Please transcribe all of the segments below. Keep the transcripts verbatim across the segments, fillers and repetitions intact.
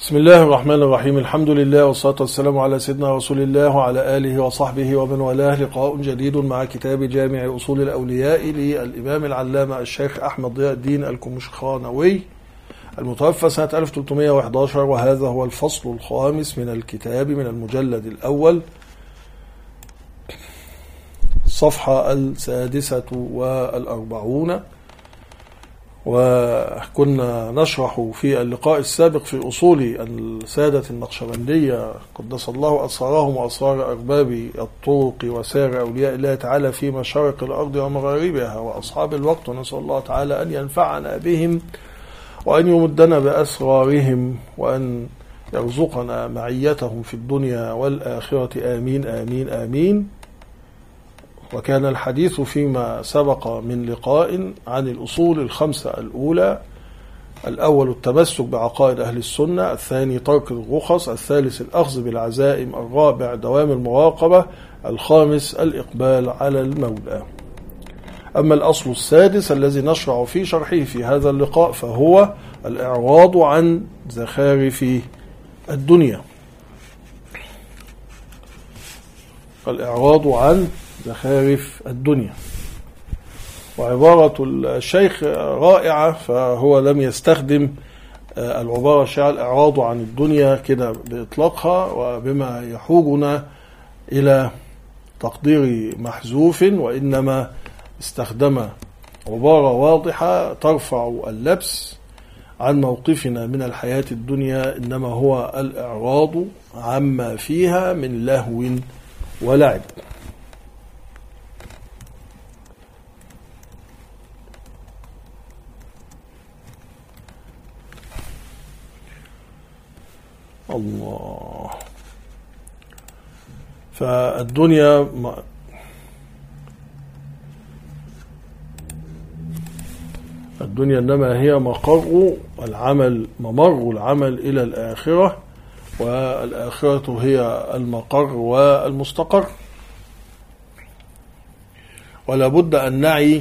بسم الله الرحمن الرحيم. الحمد لله والصلاة والسلام على سيدنا رسول الله وعلى آله وصحبه ومن والاه. لقاء جديد مع كتاب جامع أصول الأولياء للإمام العلامة الشيخ أحمد ضياء الدين الكمشخانوي المتوفى سنة ألف وثلاثمائة وأحد عشر، وهذا هو الفصل الخامس من الكتاب من المجلد الأول، الصفحة السادسة والأربعون. وكنا نشرح في اللقاء السابق في أصول السادة النقشبندية قدس الله أسرارهم وأسرار أرباب الطرق وسائر أولياء الله تعالى في مشارق الأرض ومغاربها وأصحاب الوقت، ونسأل الله تعالى أن ينفعنا بهم وأن يمدنا بأسرارهم وأن يرزقنا معيتهم في الدنيا والآخرة، آمين آمين آمين. وكان الحديث فيما سبق من لقاء عن الأصول الخمسة الأولى: الأول التمسك بعقائد أهل السنة، الثاني ترك الرخص، الثالث الأخذ بالعزائم، الرابع دوام المراقبة، الخامس الإقبال على المولى. أما الأصل السادس الذي نشرع في شرحه في هذا اللقاء فهو الإعراض عن زخارف الدنيا. الإعراض عن زخارف الدنيا، وعبارة الشيخ رائعة، فهو لم يستخدم العبارة الشائعة الإعراض عن الدنيا كده بإطلاقها وبما يحوجنا إلى تقدير محذوف، وإنما استخدم عبارة واضحة ترفع اللبس عن موقفنا من الحياة الدنيا، إنما هو الإعراض عما فيها من لهو ولعب. الله. فالدنيا الدنيا إنما هي مقر العمل، ممر العمل إلى الآخرة، والآخرة هي المقر والمستقر. ولا بد أن نعي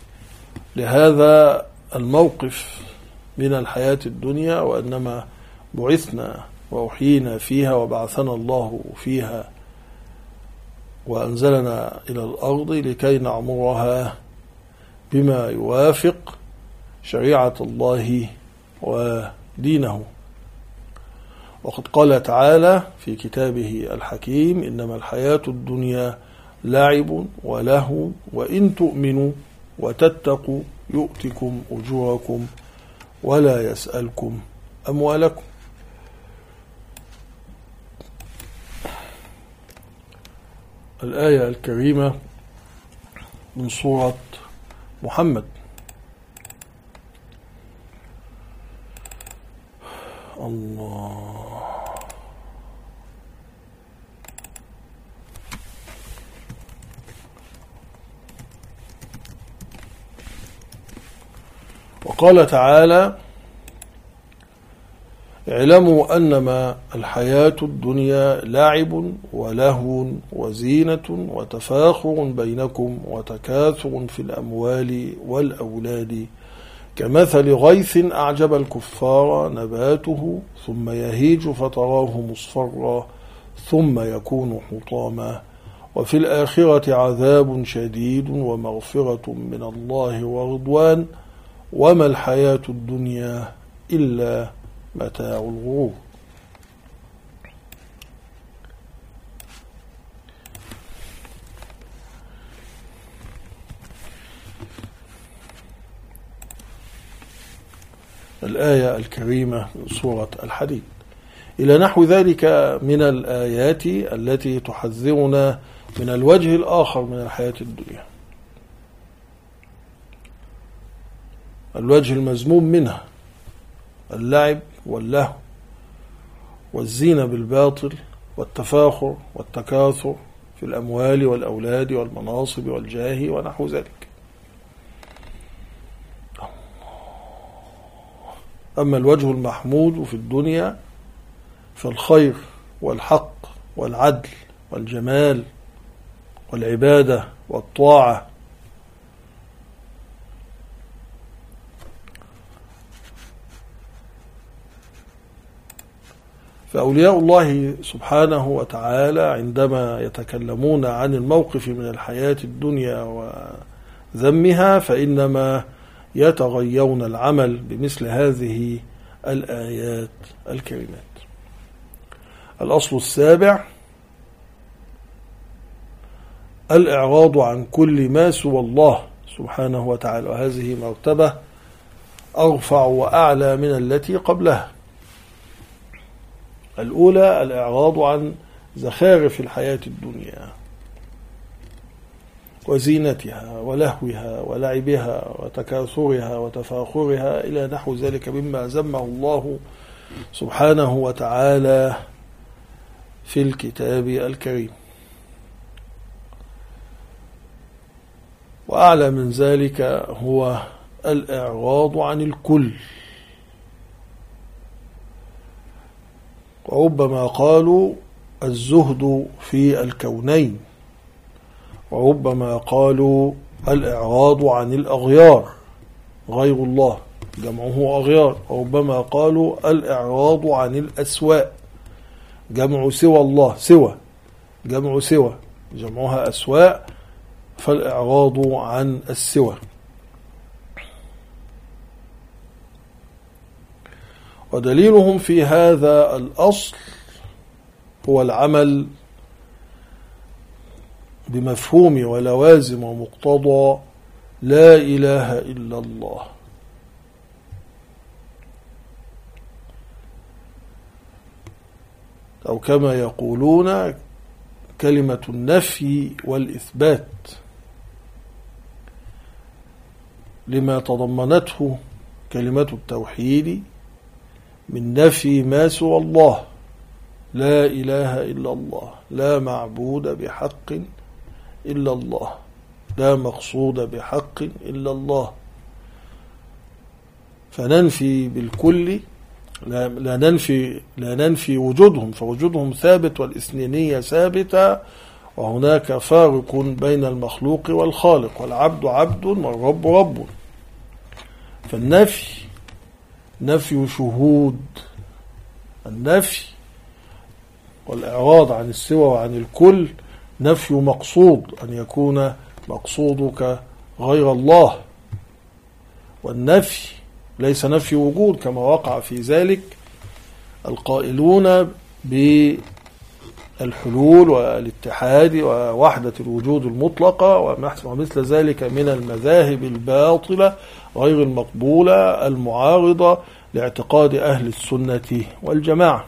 لهذا الموقف من الحياة الدنيا، وإنما بعثنا وأحيينا فيها وبعثنا الله فيها وأنزلنا إلى الأرض لكي نعمرها بما يوافق شريعة الله ودينه. وقد قال تعالى في كتابه الحكيم: إنما الحياة الدنيا لعب ولهو وإن تؤمنوا وتتقوا يؤتكم أجوركم ولا يسألكم أموالكم. الآية الكريمة من سورة محمد. الله. وقال تعالى: اعلموا أنما الحياة الدنيا لعب ولهو وزينة وتفاخر بينكم وتكاثر في الأموال والأولاد كمثل غيث أعجب الكفار نباته ثم يهيج فتراه مصفرا ثم يكون حطاما وفي الآخرة عذاب شديد ومغفرة من الله ورضوان وما الحياة الدنيا إلا متاع الغرور. الآية الكريمة من سورة الحديد. إلى نحو ذلك من الآيات التي تحذرنا من الوجه الآخر من الحياة الدنيا، الوجه المذموم منها: اللعب واللهو والزينة بالباطل والتفاخر والتكاثر في الأموال والأولاد والمناصب والجاه ونحو ذلك. أما الوجه المحمود في الدنيا فالخير والحق والعدل والجمال والعبادة والطاعة فأولياء الله سبحانه وتعالى عندما يتكلمون عن الموقف من الحياة الدنيا وذمها فإنما يتغيون العمل بمثل هذه الآيات الكريمات. الأصل السابع الإعراض عن كل ما سوى الله سبحانه وتعالى، وهذه مرتبة أرفع وأعلى من التي قبلها. الأولى الإعراض عن زخارف الحياة الدنيا وزينتها ولهوها ولعبها وتكاثرها وتفاخرها إلى نحو ذلك مما ذمه الله سبحانه وتعالى في الكتاب الكريم. وأعلى من ذلك هو الإعراض عن الكل، وربما قالوا الزهد في الكونين، وربما قالوا الإعراض عن الأغيار غير الله جمعه أغيار، وربما قالوا الإعراض عن الأسواء جمع سوى الله سوى جمع سوى جمعها أسواء، فالإعراض عن السوى. ودليلهم في هذا الأصل هو العمل بمفهوم ولوازم ومقتضى لا إله إلا الله. أو كما يقولون كلمة النفي والإثبات لما تضمنته كلمة التوحيد من نفي ما سوى الله، لا إله إلا الله، لا معبود بحق إلا الله، لا مقصود بحق إلا الله. فننفي بالكل، لا, لا ننفي لا ننفي وجودهم، فوجودهم ثابت والإثنينية ثابتة، وهناك فارق بين المخلوق والخالق، والعبد عبد والرب رب. فالنفي نفي شهود، النفي والإعراض عن السوى وعن الكل نفي مقصود، أن يكون مقصودك غير الله. والنفي ليس نفي وجود كما وقع في ذلك القائلون بالحلول والاتحاد ووحدة الوجود المطلقة ومثل ذلك من المذاهب الباطلة غير المقبولة المعارضة لاعتقاد أهل السنة والجماعة.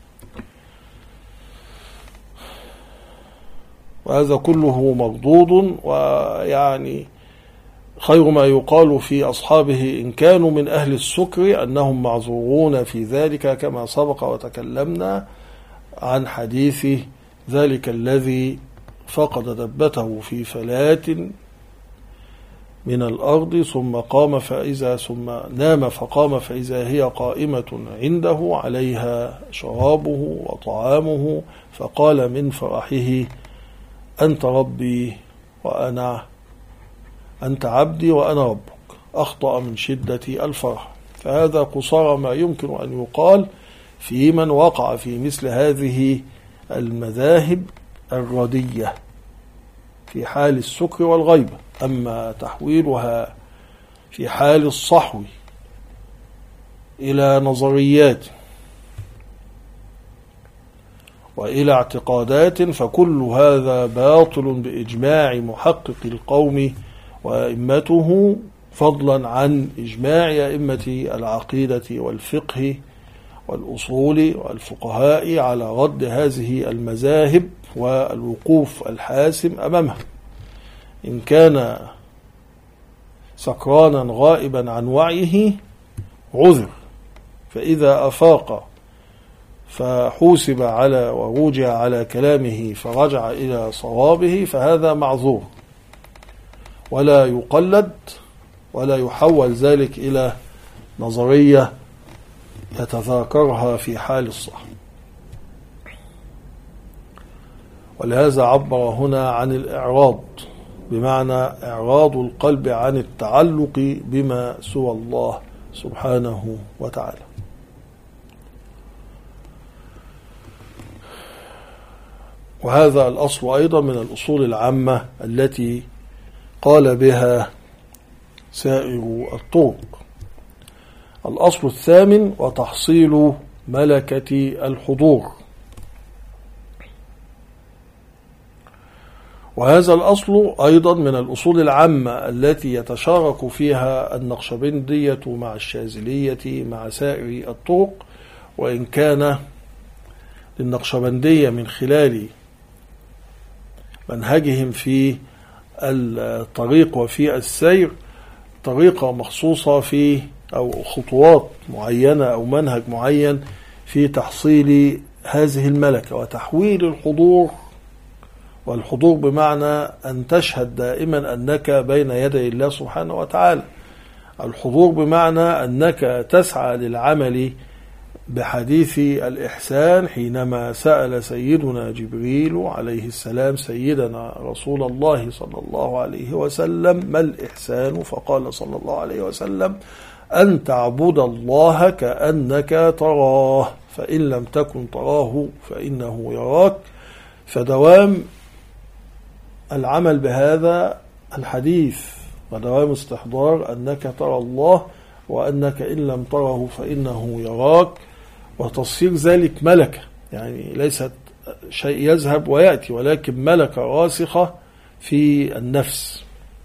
وهذا كله مردود، ويعني خير ما يقال في أصحابه إن كانوا من أهل السكر أنهم معذورون في ذلك، كما سبق وتكلمنا عن حديث ذلك الذي فقد دبته في فلات من الأرض ثم قام فإذا ثم نام فقام فإذا هي قائمة عنده عليها شرابه وطعامه، فقال من فرحه أنت ربي وأنا أنت عبدي وأنا ربك، أخطأ من شدة الفرح. فهذا قصارى ما يمكن أن يقال في من وقع في مثل هذه المذاهب الردية في حال السكر والغيبة. أما تحويلها في حال الصحو إلى نظريات وإلى اعتقادات فكل هذا باطل بإجماع محقق القوم وأئمته، فضلا عن إجماع أئمة العقيدة والفقه والأصول والفقهاء على رد هذه المذاهب والوقوف الحاسم أمامها. إن كان سكرانا غائبا عن وعيه عذر، فإذا أفاق فحوسب على ورجع على كلامه فرجع إلى صوابه فهذا معذور، ولا يقلد ولا يحول ذلك إلى نظرية يتذاكرها في حال الصح. ولهذا عبر هنا عن الإعراض بمعنى إعراض القلب عن التعلق بما سوى الله سبحانه وتعالى. وهذا الأصل أيضا من الأصول العامة التي قال بها سائر الطرق. الأصل الثامن وتحصيل ملكة الحضور. وهذا الأصل أيضا من الأصول العامة التي يتشارك فيها النقشبندية مع الشاذلية مع سائر الطرق، وإن كان للنقشبندية من خلال منهجهم في الطريق وفي السير طريقة مخصوصة في أو خطوات معينة أو منهج معين في تحصيل هذه الملكة وتحويل الحضور. والحضور بمعنى أن تشهد دائما أنك بين يدي الله سبحانه وتعالى. الحضور بمعنى أنك تسعى للعمل بحديث الإحسان حينما سأل سيدنا جبريل عليه السلام سيدنا رسول الله صلى الله عليه وسلم ما الإحسان؟ فقال صلى الله عليه وسلم أن تعبد الله كأنك تراه فإن لم تكن تراه فإنه يراك. فدوام العمل بهذا الحديث ودوام استحضار أنك ترى الله وأنك إن لم تره فإنه يراك، وتصير ذلك ملكة، يعني ليست شيء يذهب ويأتي ولكن ملكة راسخة في النفس.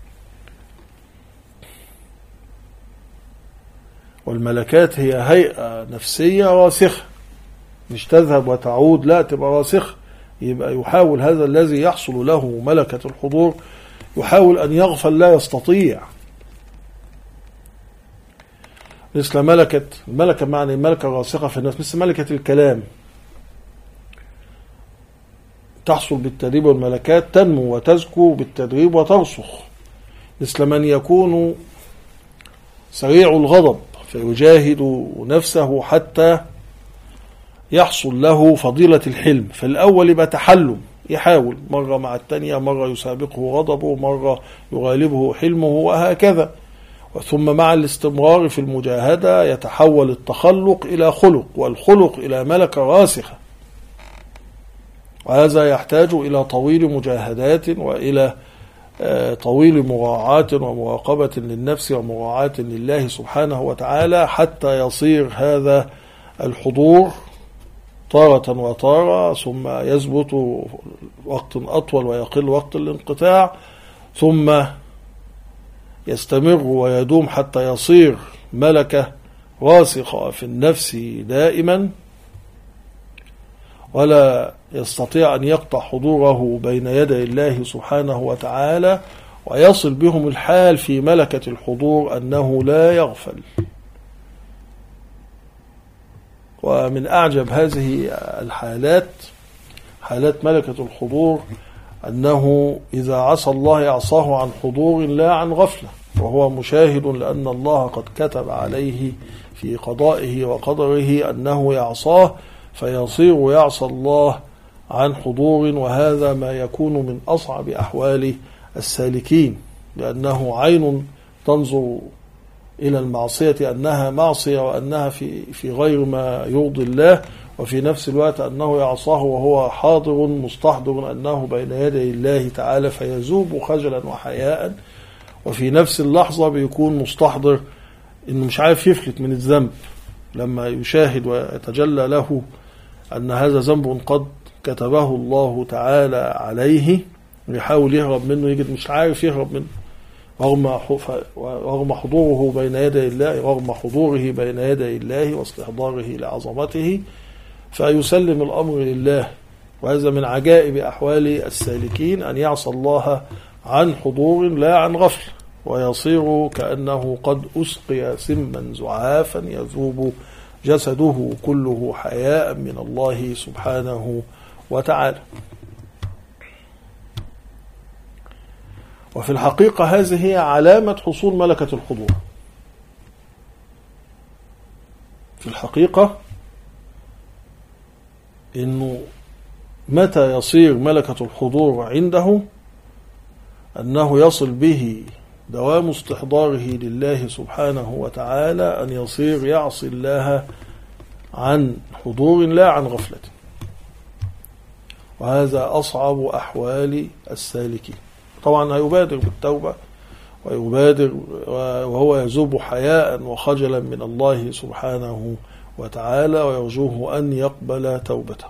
والملكات هي هيئة نفسية راسخة مش تذهب وتعود، لا تبقى راسخة. يبقى يحاول هذا الذي يحصل له ملكة الحضور يحاول أن يغفل لا يستطيع، مثل ملكة الملكة معنى ملكة راسخة في النفس، مثل ملكة الكلام تحصل بالتدريب، والملكات تنمو وتزكو بالتدريب وترسخ، مثل من يكون سريع الغضب فيجاهد نفسه حتى يحصل له فضيلة الحلم. في الأول يبقى تحلم، يحاول مرة مع التانية، مرة يسابقه غضبه، مرة يغالبه حلمه، وهكذا. ثم مع الاستمرار في المجاهدة يتحول التخلق إلى خلق، والخلق إلى ملكة راسخة. وهذا يحتاج إلى طويل مجاهدات وإلى طويل مراعاة ومراقبة للنفس ومراعاة لله سبحانه وتعالى حتى يصير هذا الحضور طارة وطارة، ثم يثبت وقت أطول ويقل وقت الانقطاع، ثم يستمر ويدوم حتى يصير ملكة راسخة في النفس دائما، ولا يستطيع أن يقطع حضوره بين يدي الله سبحانه وتعالى، ويصل بهم الحال في ملكة الحضور أنه لا يغفل. ومن أعجب هذه الحالات حالات ملكة الحضور أنه إذا عصى الله يعصاه عن حضور لا عن غفلة، وهو مشاهد لأن الله قد كتب عليه في قضائه وقدره أنه يعصاه، فيصير يعصى الله عن حضور. وهذا ما يكون من أصعب أحوال السالكين، لأنه عين تنظر إلى المعصية أنها معصية وأنها في في غير ما يرضي الله، وفي نفس الوقت أنه يعصاه وهو حاضر مستحضر أنه بين يدي الله تعالى، فيذوب خجلا وحياء. وفي نفس اللحظة بيكون مستحضر إنه مش عارف يفلت من الذنب لما يشاهد ويتجلى له أن هذا ذنب قد كتبه الله تعالى عليه، يحاول يهرب منه يجد مش عارف يهرب منه رغم حضوره بين يدي الله رغم حضوره بين يدي الله واستحضاره لعظمته، فيسلم الأمر لله. وهذا من عجائب أحوال السالكين أن يعصى الله عن حضور لا عن غفل، ويصير كأنه قد أسقي سما زعافا يذوب جسده كله حياء من الله سبحانه وتعالى. وفي الحقيقة هذه هي علامة حصول ملكة الحضور. في الحقيقة إنه متى يصير ملكة الحضور عنده أنه يصل به دوام استحضاره لله سبحانه وتعالى، أن يصير يعصي الله عن حضور لا عن غفلة. وهذا أصعب أحوال السالكين. طبعا هيبادر بالتوبة ويبادر وهو يذوب حياء وخجلا من الله سبحانه وتعالى ويرجوه أن يقبل توبته.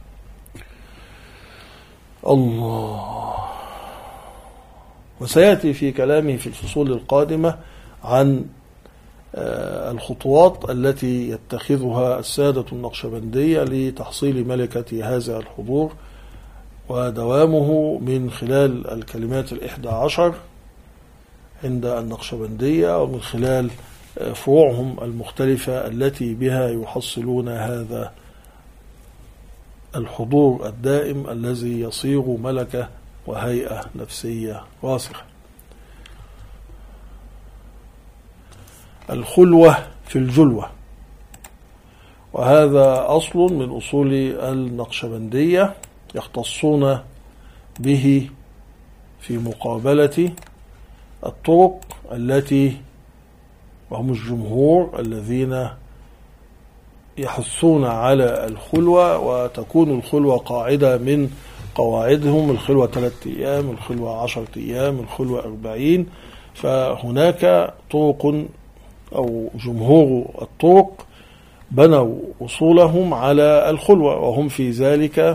الله. وسيأتي في كلامه في الفصول القادمة عن الخطوات التي يتخذها السادة النقشبندية لتحصيل ملكة هذا الحضور ودوامه من خلال الكلمات الإحدى عشر عند النقشبندية ومن خلال فروعهم المختلفة التي بها يحصلون هذا الحضور الدائم الذي يصير ملكة وهيئة نفسية راسخة. الخلوة في الجلوة، وهذا أصل من أصول النقشبندية يختصون به في مقابلة الطرق التي وهم الجمهور الذين يحثون على الخلوة، وتكون الخلوة قاعدة من قواعدهم: الخلوة ثلاثة أيام، الخلوة عشرة أيام، الخلوة أربعين. فهناك طرق أو جمهور الطرق بنوا أصولهم على الخلوة، وهم في ذلك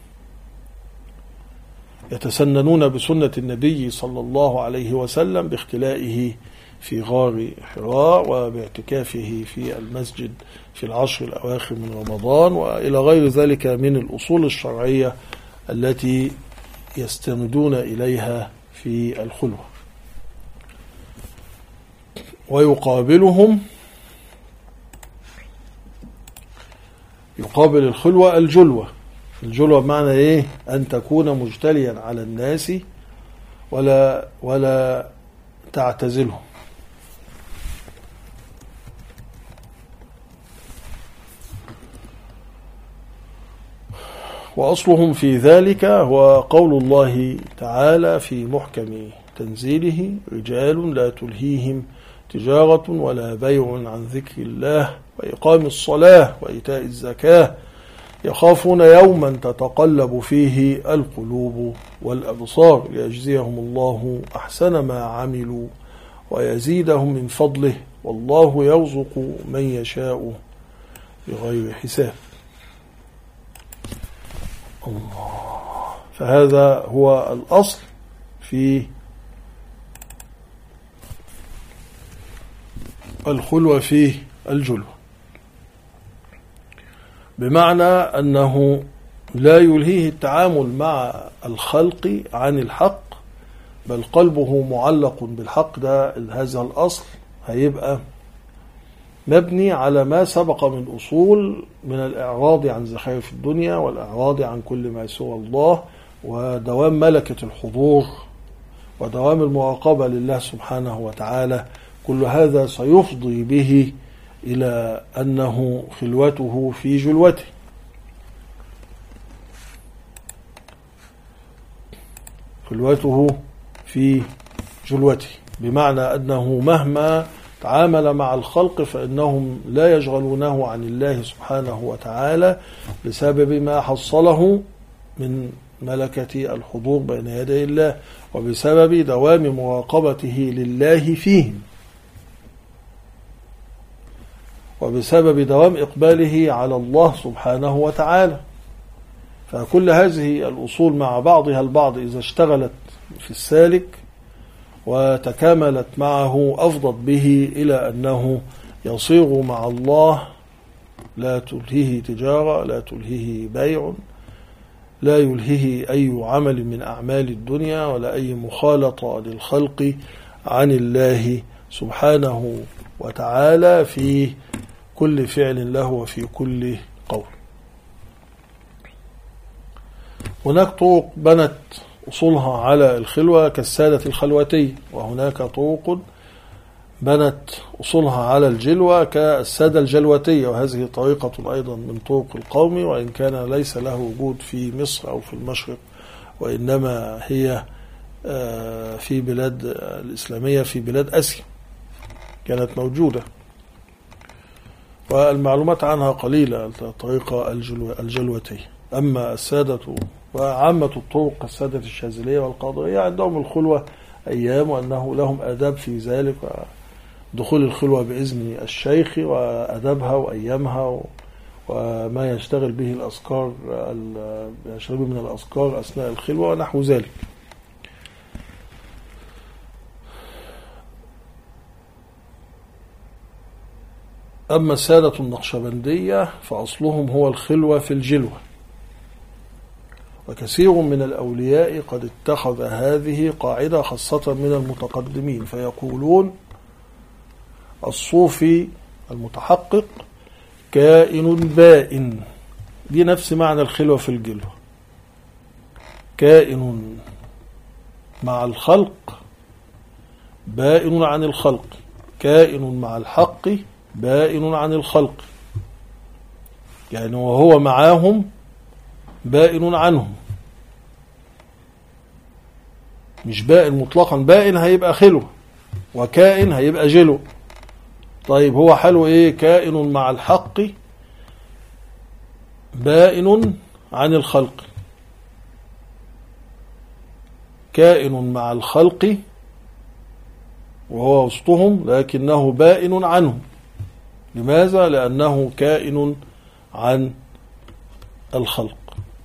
يتسننون بسنة النبي صلى الله عليه وسلم باختلائه في غار حراء وباعتكافه في المسجد في العشر الأواخر من رمضان وإلى غير ذلك من الأصول الشرعية التي يستندون إليها في الخلوة. ويقابلهم يقابل الخلوة الجلوة. الجلوة بمعنى إيه؟ أن تكون مجتليا على الناس ولا ولا تعتزلهم. وأصلهم في ذلك هو قول الله تعالى في محكم تنزيله: رجال لا تلهيهم تجارة ولا بيع عن ذكر الله وإقام الصلاة وإيتاء الزكاة يخافون يوما تتقلب فيه القلوب والأبصار ليجزيهم الله أحسن ما عملوا ويزيدهم من فضله والله يرزق من يشاء بغير حساب. الله. فهذا هو الأصل في الخلوة في الجلوة، بمعنى أنه لا يلهيه التعامل مع الخلق عن الحق، بل قلبه معلق بالحق. ده هذا الأصل هيبقى مبني على ما سبق من أصول من الإعراض عن زخارف الدنيا والإعراض عن كل ما سوى الله ودوام ملكة الحضور ودوام المراقبة لله سبحانه وتعالى. كل هذا سيفضي به إلى أنه خلوته في جلوته. خلوته في جلوته بمعنى أنه مهما تعامل مع الخلق فإنهم لا يشغلونه عن الله سبحانه وتعالى بسبب ما حصله من ملكة الحضور بين يدي الله وبسبب دوام مراقبته لله فيهم وبسبب دوام إقباله على الله سبحانه وتعالى. فكل هذه الأصول مع بعضها البعض إذا اشتغلت في السالك وتكاملت معه أفضت به إلى أنه يصير مع الله لا تلهيه تجارة، لا تلهيه بيع، لا يلهيه أي عمل من أعمال الدنيا ولا أي مخالطة للخلق عن الله سبحانه وتعالى في كل فعل له وفي كل قول. هناك طرق بنت أصولها على الخلوة كالسادة الخلوتي، وهناك طرق بنت أصولها على الجلوة كالسادة الجلوتية، وهذه طريقة أيضا من طرق القوم، وإن كان ليس له وجود في مصر أو في المشرق، وإنما هي في بلاد الإسلامية في بلاد آسيا كانت موجودة، والمعلومات عنها قليلة. الطريقة الجلوتية. أما السادة وعامة الطرق السادة الشاذلية والقادرية عندهم الخلوة أيام، وأنه لهم آداب في ذلك، ودخول الخلوة بإذن الشيخ وأدابها وأيامها وما يشتغل به الأذكار يشتغل من الأذكار أثناء الخلوة ونحو ذلك. أما السادة النقشبندية فأصلهم هو الخلوة في الجلوة، وكثير من الأولياء قد اتخذ هذه قاعدة خاصة من المتقدمين، فيقولون الصوفي المتحقق كائن بائن، دي نفس معنى الخلوة في الجلوة، كائن مع الخلق بائن عن الخلق، كائن مع الحق بائن عن الخلق، يعني وهو معاهم بائن عنهم، مش بائن مطلقا، بائن هيبقى خلوة وكائن هيبقى جلو. طيب هو حاله ايه؟ كائن مع الحق بائن عن الخلق، كائن مع الخلق وهو وسطهم لكنه بائن عنهم. لماذا؟ لأنه كائن عن الخلق.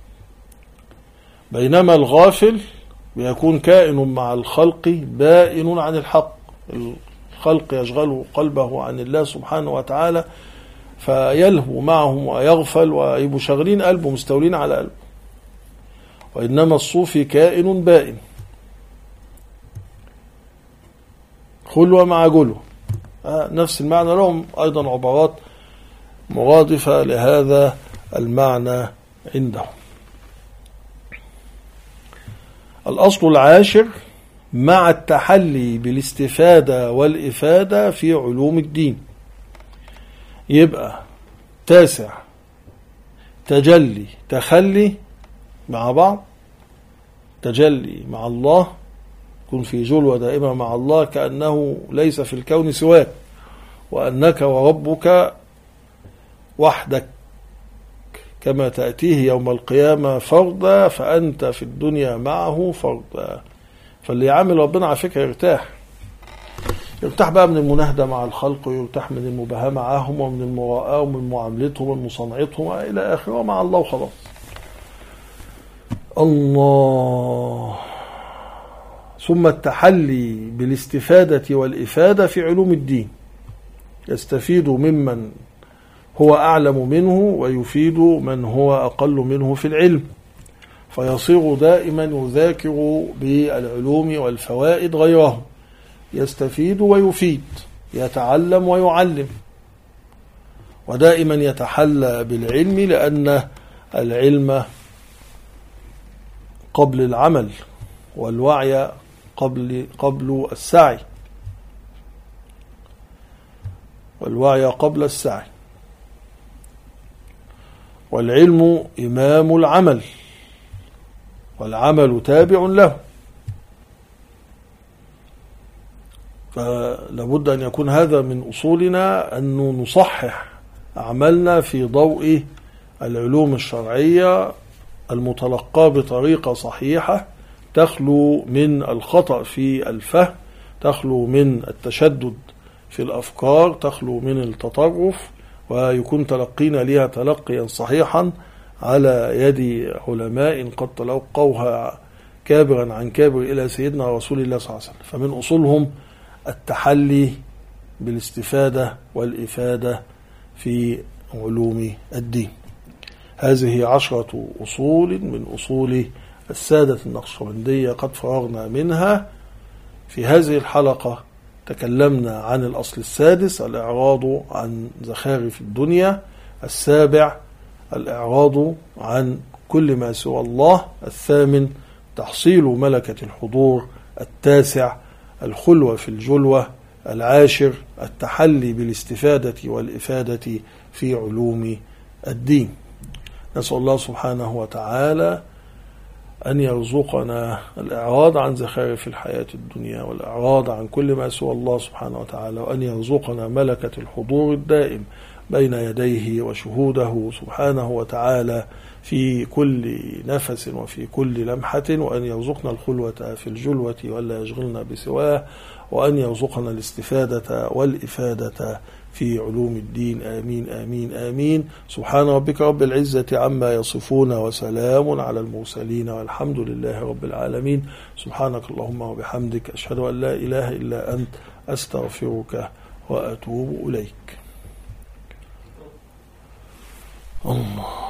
بينما الغافل بيكون كائن مع الخلق بائن عن الحق، الخلق يشغل قلبه عن الله سبحانه وتعالى فيلهو معهم ويغفل ويبقوا شاغلين قلبه مستولين على قلبه. وإنما الصوفي كائن بائن، خلوة مع جلوة، نفس المعنى، لهم أيضا عبارات مرادفة لهذا المعنى عندهم. الأصل العاشر مع التحلي بالاستفادة والإفادة في علوم الدين. يبقى تاسع تجلي تخلي مع بعض، تجلي مع الله، كن في جلوة دائمة مع الله كأنه ليس في الكون سواك، وأنك وربك وحدك كما تأتيه يوم القيامة فردا فأنت في الدنيا معه فردا. فاللي يعامل ربنا على فكرة يرتاح، يرتاح بقى من المناهدة مع الخلق، ويرتاح من المباهاة معهم ومن المراءة ومن معاملتهم ومن مصانعتهم إلى آخره، مع الله خلاص. الله. ثم التحلي بالاستفادة والإفادة في علوم الدين، يستفيد ممن هو أعلم منه ويفيد من هو أقل منه في العلم، فيصير دائما يذاكر بالعلوم والفوائد غيره، يستفيد ويفيد، يتعلم ويعلم، ودائما يتحلى بالعلم، لأن العلم قبل العمل والوعي قبل قبل السعي، والوعي قبل السعي، والعلم إمام العمل والعمل تابع له. فلابد أن يكون هذا من أصولنا، أن نصحح أعمالنا في ضوء العلوم الشرعية المتلقاة بطريقة صحيحة، تخلو من الخطأ في الفهم، تخلو من التشدد في الأفكار، تخلو من التطرف، ويكون تلقينا لها تلقيا صحيحا على يد علماء قد تلقوها كابرا عن كابر إلى سيدنا رسول الله صلى الله عليه وسلم. فمن أصولهم التحلي بالاستفادة والإفادة في علوم الدين. هذه عشرة أصول من أصول السادة النقشبندية قد فرغنا منها. في هذه الحلقة تكلمنا عن الأصل السادس، الإعراض عن زخارف الدنيا. السابع الإعراض عن كل ما سوى الله. الثامن تحصيل ملكة الحضور. التاسع الخلوة في الجلوة. العاشر التحلي بالاستفادة والإفادة في علوم الدين. نسأل الله سبحانه وتعالى أن يرزقنا الإعراض عن زخارف الحياة الدنيا والإعراض عن كل ما سوى الله سبحانه وتعالى، وأن يرزقنا ملكة الحضور الدائم، بين يديه وشهوده سبحانه وتعالى في كل نفس وفي كل لمحة، وأن يرزقنا الخلوة في الجلوة ولا يشغلنا بسواه، وأن يرزقنا الاستفادة والإفادة في علوم الدين. آمين آمين آمين. سبحان ربك رب العزة عما يصفون، وسلام على المرسلين، والحمد لله رب العالمين. سبحانك اللهم وبحمدك، أشهد أن لا إله إلا أنت، أستغفرك وأتوب إليك. الله.